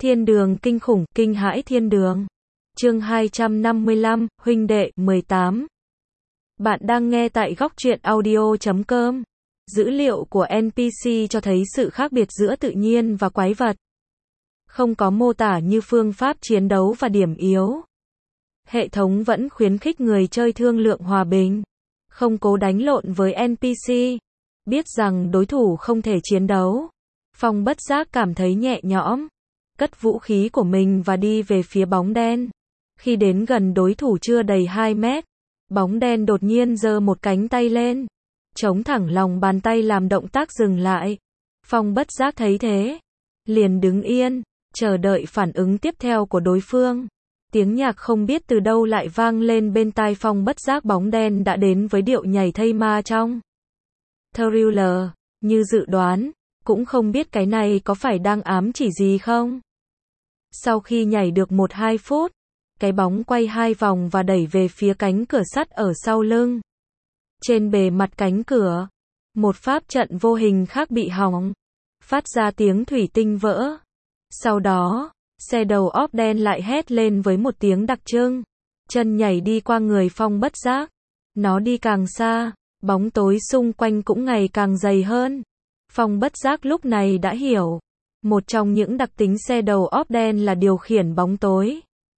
Thiên đường kinh khủng, kinh hãi thiên đường. Chương 255, huynh đệ, 18. Bạn đang nghe tại góc truyện audio.com. Dữ liệu của NPC cho thấy sự khác biệt giữa tự nhiên và quái vật. Không có mô tả như phương pháp chiến đấu và điểm yếu. Hệ thống vẫn khuyến khích người chơi thương lượng hòa bình. Không cố đánh lộn với NPC. Biết rằng đối thủ không thể chiến đấu. Phong bất giác cảm thấy nhẹ nhõm. Cất vũ khí của mình và đi về phía bóng đen. Khi đến gần đối thủ chưa đầy 2 mét, bóng đen đột nhiên giơ một cánh tay lên, chống thẳng lòng bàn tay làm động tác dừng lại. Phong bất giác thấy thế, liền đứng yên, chờ đợi phản ứng tiếp theo của đối phương. Tiếng nhạc không biết từ đâu lại vang lên bên tai Phong bất giác, bóng đen đã đến với điệu nhảy thây ma trong Thriller, như dự đoán, cũng không biết cái này có phải đang ám chỉ gì không. Sau khi nhảy được 1-2 phút, cái bóng quay 2 vòng và đẩy về phía cánh cửa sắt ở sau lưng. Trên bề mặt cánh cửa, một pháp trận vô hình khác bị hỏng, phát ra tiếng thủy tinh vỡ. Sau đó, xe đầu óp đen lại hét lên với một tiếng đặc trưng, chân nhảy đi qua người Phong bất giác. Nó đi càng xa, bóng tối xung quanh cũng ngày càng dày hơn. Phong bất giác lúc này đã hiểu, một trong những đặc tính xe đầu óp đen là điều khiển bóng tối.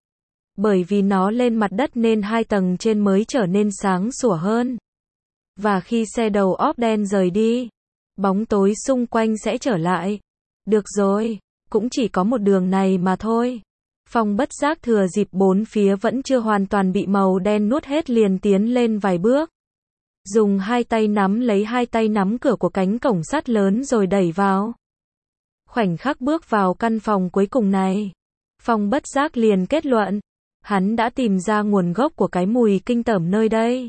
Bởi vì nó lên mặt đất nên 2 tầng trên mới trở nên sáng sủa hơn. Và khi xe đầu óp đen rời đi, bóng tối xung quanh sẽ trở lại. Được rồi, cũng chỉ có một đường này mà thôi. Phong bất giác thừa dịp bốn phía vẫn chưa hoàn toàn bị màu đen nuốt hết liền tiến lên vài bước. Dùng 2 tay nắm lấy 2 tay nắm cửa của cánh cổng sắt lớn rồi đẩy vào. Khoảnh khắc bước vào căn phòng cuối cùng này, Phong bất giác liền kết luận, hắn đã tìm ra nguồn gốc của cái mùi kinh tởm nơi đây.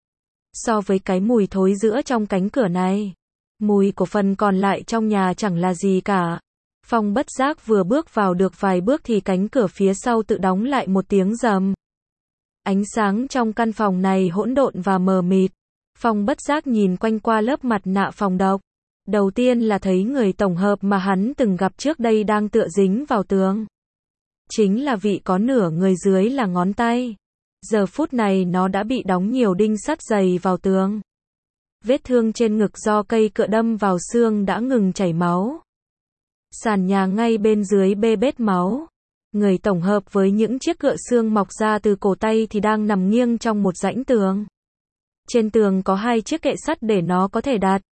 So với cái mùi thối giữa trong cánh cửa này, mùi của phần còn lại trong nhà chẳng là gì cả. Phong bất giác vừa bước vào được vài bước thì cánh cửa phía sau tự đóng lại một tiếng rầm. Ánh sáng trong căn phòng này hỗn độn và mờ mịt. Phong bất giác nhìn quanh qua lớp mặt nạ phòng độc. Đầu tiên là thấy người tổng hợp mà hắn từng gặp trước đây đang tựa dính vào tường. Chính là vị có nửa người dưới là ngón tay. Giờ phút này nó đã bị đóng nhiều đinh sắt dày vào tường. Vết thương trên ngực do cây cựa đâm vào xương đã ngừng chảy máu. Sàn nhà ngay bên dưới bê bết máu. Người tổng hợp với những chiếc cựa xương mọc ra từ cổ tay thì đang nằm nghiêng trong một rãnh tường. Trên tường có 2 chiếc kệ sắt để nó có thể đặt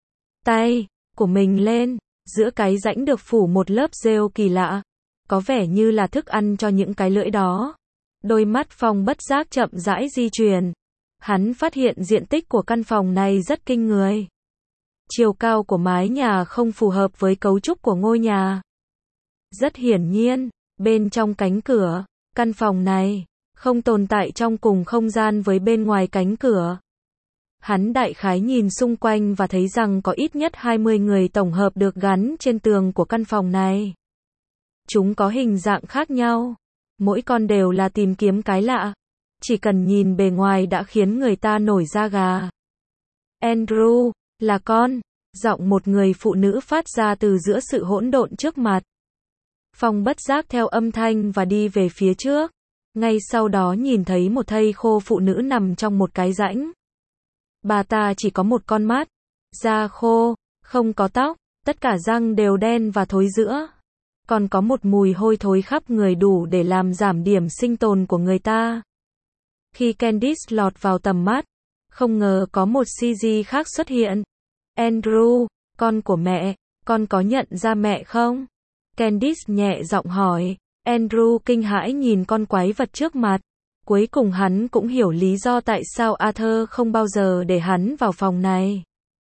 tay của mình lên. Giữa cái rãnh được phủ một lớp rêu kỳ lạ, có vẻ như là thức ăn cho những cái lưỡi đó. Đôi mắt Phong bất giác chậm rãi di chuyển. Hắn phát hiện diện tích của căn phòng này rất kinh người. Chiều cao của mái nhà không phù hợp với cấu trúc của ngôi nhà. Rất hiển nhiên, bên trong cánh cửa, căn phòng này không tồn tại trong cùng không gian với bên ngoài cánh cửa. Hắn đại khái nhìn xung quanh và thấy rằng có ít nhất 20 người tổng hợp được gắn trên tường của căn phòng này. Chúng có hình dạng khác nhau. Mỗi con đều là tìm kiếm cái lạ. Chỉ cần nhìn bề ngoài đã khiến người ta nổi da gà. Andrew, là con. Giọng một người phụ nữ phát ra từ giữa sự hỗn độn trước mặt. Phong bất giác theo âm thanh và đi về phía trước. Ngay sau đó nhìn thấy một thây khô phụ nữ nằm trong một cái rãnh. Bà ta chỉ có một con mắt, da khô, không có tóc, tất cả răng đều đen và thối rữa. Còn có một mùi hôi thối khắp người đủ để làm giảm điểm sinh tồn của người ta. Khi Candice lọt vào tầm mắt, không ngờ có một CG khác xuất hiện. Andrew, con của mẹ, con có nhận ra mẹ không? Candice nhẹ giọng hỏi. Andrew kinh hãi nhìn con quái vật trước mặt. Cuối cùng hắn cũng hiểu lý do tại sao Arthur không bao giờ để hắn vào phòng này.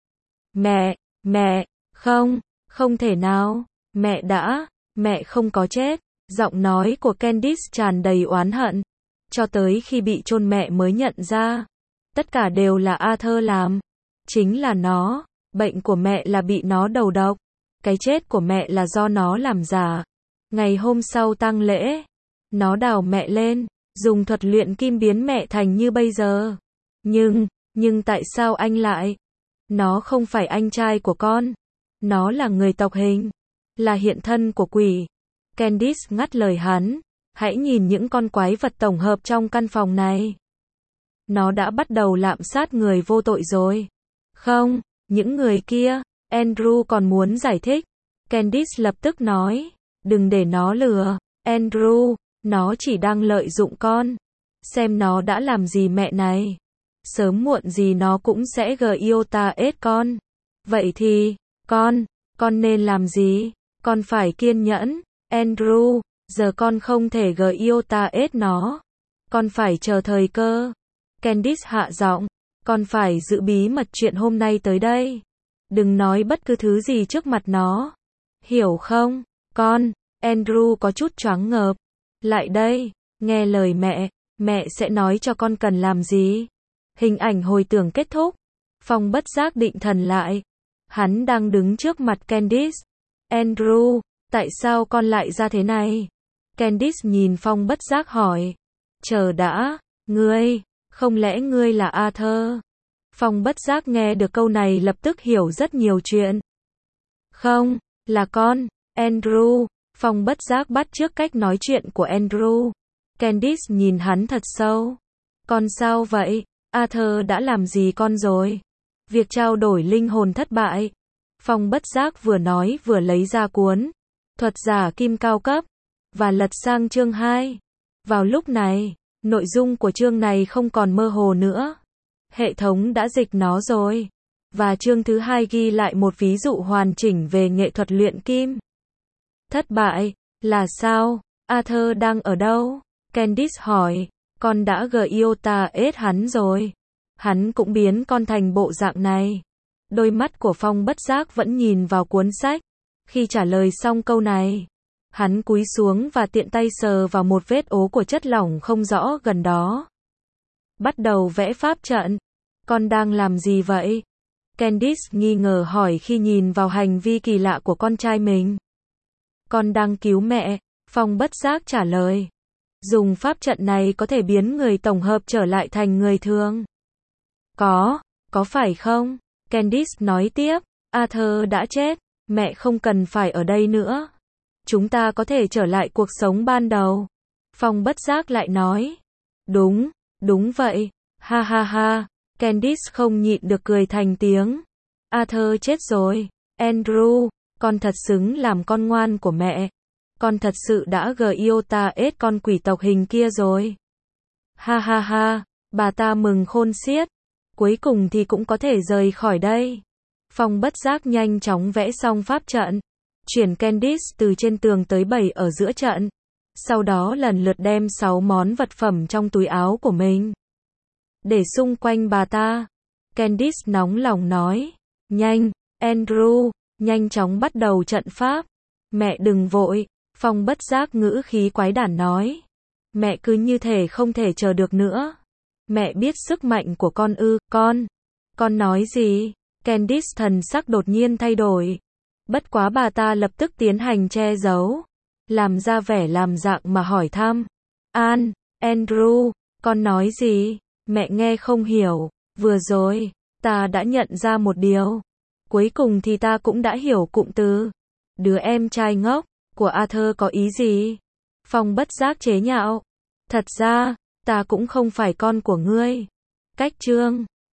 Mẹ, không thể nào, mẹ không có chết. Giọng nói của Candice tràn đầy oán hận. Cho tới khi bị chôn mẹ mới nhận ra. Tất cả đều là Arthur làm. Chính là nó, bệnh của mẹ là bị nó đầu độc. Cái chết của mẹ là do nó làm giả. Ngày hôm sau tang lễ, nó đào mẹ lên. Dùng thuật luyện kim biến mẹ thành như bây giờ. Nhưng tại sao anh lại? Nó không phải anh trai của con. Nó là người tộc hình. Là hiện thân của quỷ. Candice ngắt lời hắn. Hãy nhìn những con quái vật tổng hợp trong căn phòng này. Nó đã bắt đầu lạm sát người vô tội rồi. Không, những người kia. Andrew còn muốn giải thích. Candice lập tức nói. Đừng để nó lừa. Andrew, nó chỉ đang lợi dụng con. Xem nó đã làm gì mẹ này. Sớm muộn gì nó cũng sẽ giết con. Vậy thì, con nên làm gì? Con phải kiên nhẫn. Andrew, giờ con không thể giết nó. Con phải chờ thời cơ. Candice hạ giọng. Con phải giữ bí mật chuyện hôm nay tới đây. Đừng nói bất cứ thứ gì trước mặt nó. Hiểu không? Con. Andrew có chút choáng ngợp. Lại đây, nghe lời mẹ sẽ nói cho con cần làm gì. Hình ảnh hồi tưởng kết thúc. Phong bất giác định thần lại. Hắn đang đứng trước mặt Candice. Andrew, tại sao con lại ra thế này? Candice nhìn Phong bất giác hỏi. Chờ đã, không lẽ ngươi là Arthur? Phong bất giác nghe được câu này lập tức hiểu rất nhiều chuyện. Không, là con, Andrew. Phong bất giác bắt chước cách nói chuyện của Andrew. Candice nhìn hắn thật sâu. Con sao vậy? Arthur đã làm gì con rồi? Việc trao đổi linh hồn thất bại. Phong bất giác vừa nói vừa lấy ra cuốn Thuật giả kim cao cấp và lật sang chương 2. Vào lúc này, nội dung của chương này không còn mơ hồ nữa. Hệ thống đã dịch nó rồi. Và chương thứ 2 ghi lại một ví dụ hoàn chỉnh về nghệ thuật luyện kim. Thất bại, là sao? Arthur đang ở đâu? Candice hỏi. Con đã giết hắn rồi. Hắn cũng biến con thành bộ dạng này. Đôi mắt của Phong bất giác vẫn nhìn vào cuốn sách. Khi trả lời xong câu này, hắn cúi xuống và tiện tay sờ vào một vết ố của chất lỏng không rõ gần đó. Bắt đầu vẽ pháp trận. Con đang làm gì vậy? Candice nghi ngờ hỏi khi nhìn vào hành vi kỳ lạ của con trai mình. Con đang cứu mẹ, Phong bất giác trả lời. Dùng pháp trận này có thể biến người tổng hợp trở lại thành người thường. Có phải không? Candice nói tiếp. Arthur đã chết, mẹ không cần phải ở đây nữa. Chúng ta có thể trở lại cuộc sống ban đầu. Phong bất giác lại nói. Đúng vậy. Ha ha ha. Candice không nhịn được cười thành tiếng. Arthur chết rồi. Andrew, con thật xứng làm con ngoan của mẹ. Con thật sự đã giết con quỷ tộc hình kia rồi. Ha ha ha. Bà ta mừng khôn xiết. Cuối cùng thì cũng có thể rời khỏi đây. Phong bất giác nhanh chóng vẽ xong pháp trận. Chuyển Candice từ trên tường tới bày ở giữa trận. Sau đó lần lượt đem 6 món vật phẩm trong túi áo của mình để xung quanh bà ta. Candice nóng lòng nói. Nhanh, Andrew, nhanh chóng bắt đầu trận pháp. Mẹ đừng vội. Phong bất giác ngữ khí quái đản nói. Mẹ cứ như thể không thể chờ được nữa. Mẹ biết sức mạnh của con ư? Con nói gì? Candice thần sắc đột nhiên thay đổi. Bất quá bà ta lập tức tiến hành che giấu. Làm ra vẻ làm dạng mà hỏi thăm. Andrew, con nói gì? Mẹ nghe không hiểu. Vừa rồi, ta đã nhận ra một điều. Cuối cùng thì ta cũng đã hiểu cụm từ. Đứa em trai ngốc của Arthur có ý gì? Phong bất giác chế nhạo. Thật ra, ta cũng không phải con của ngươi. Cách chương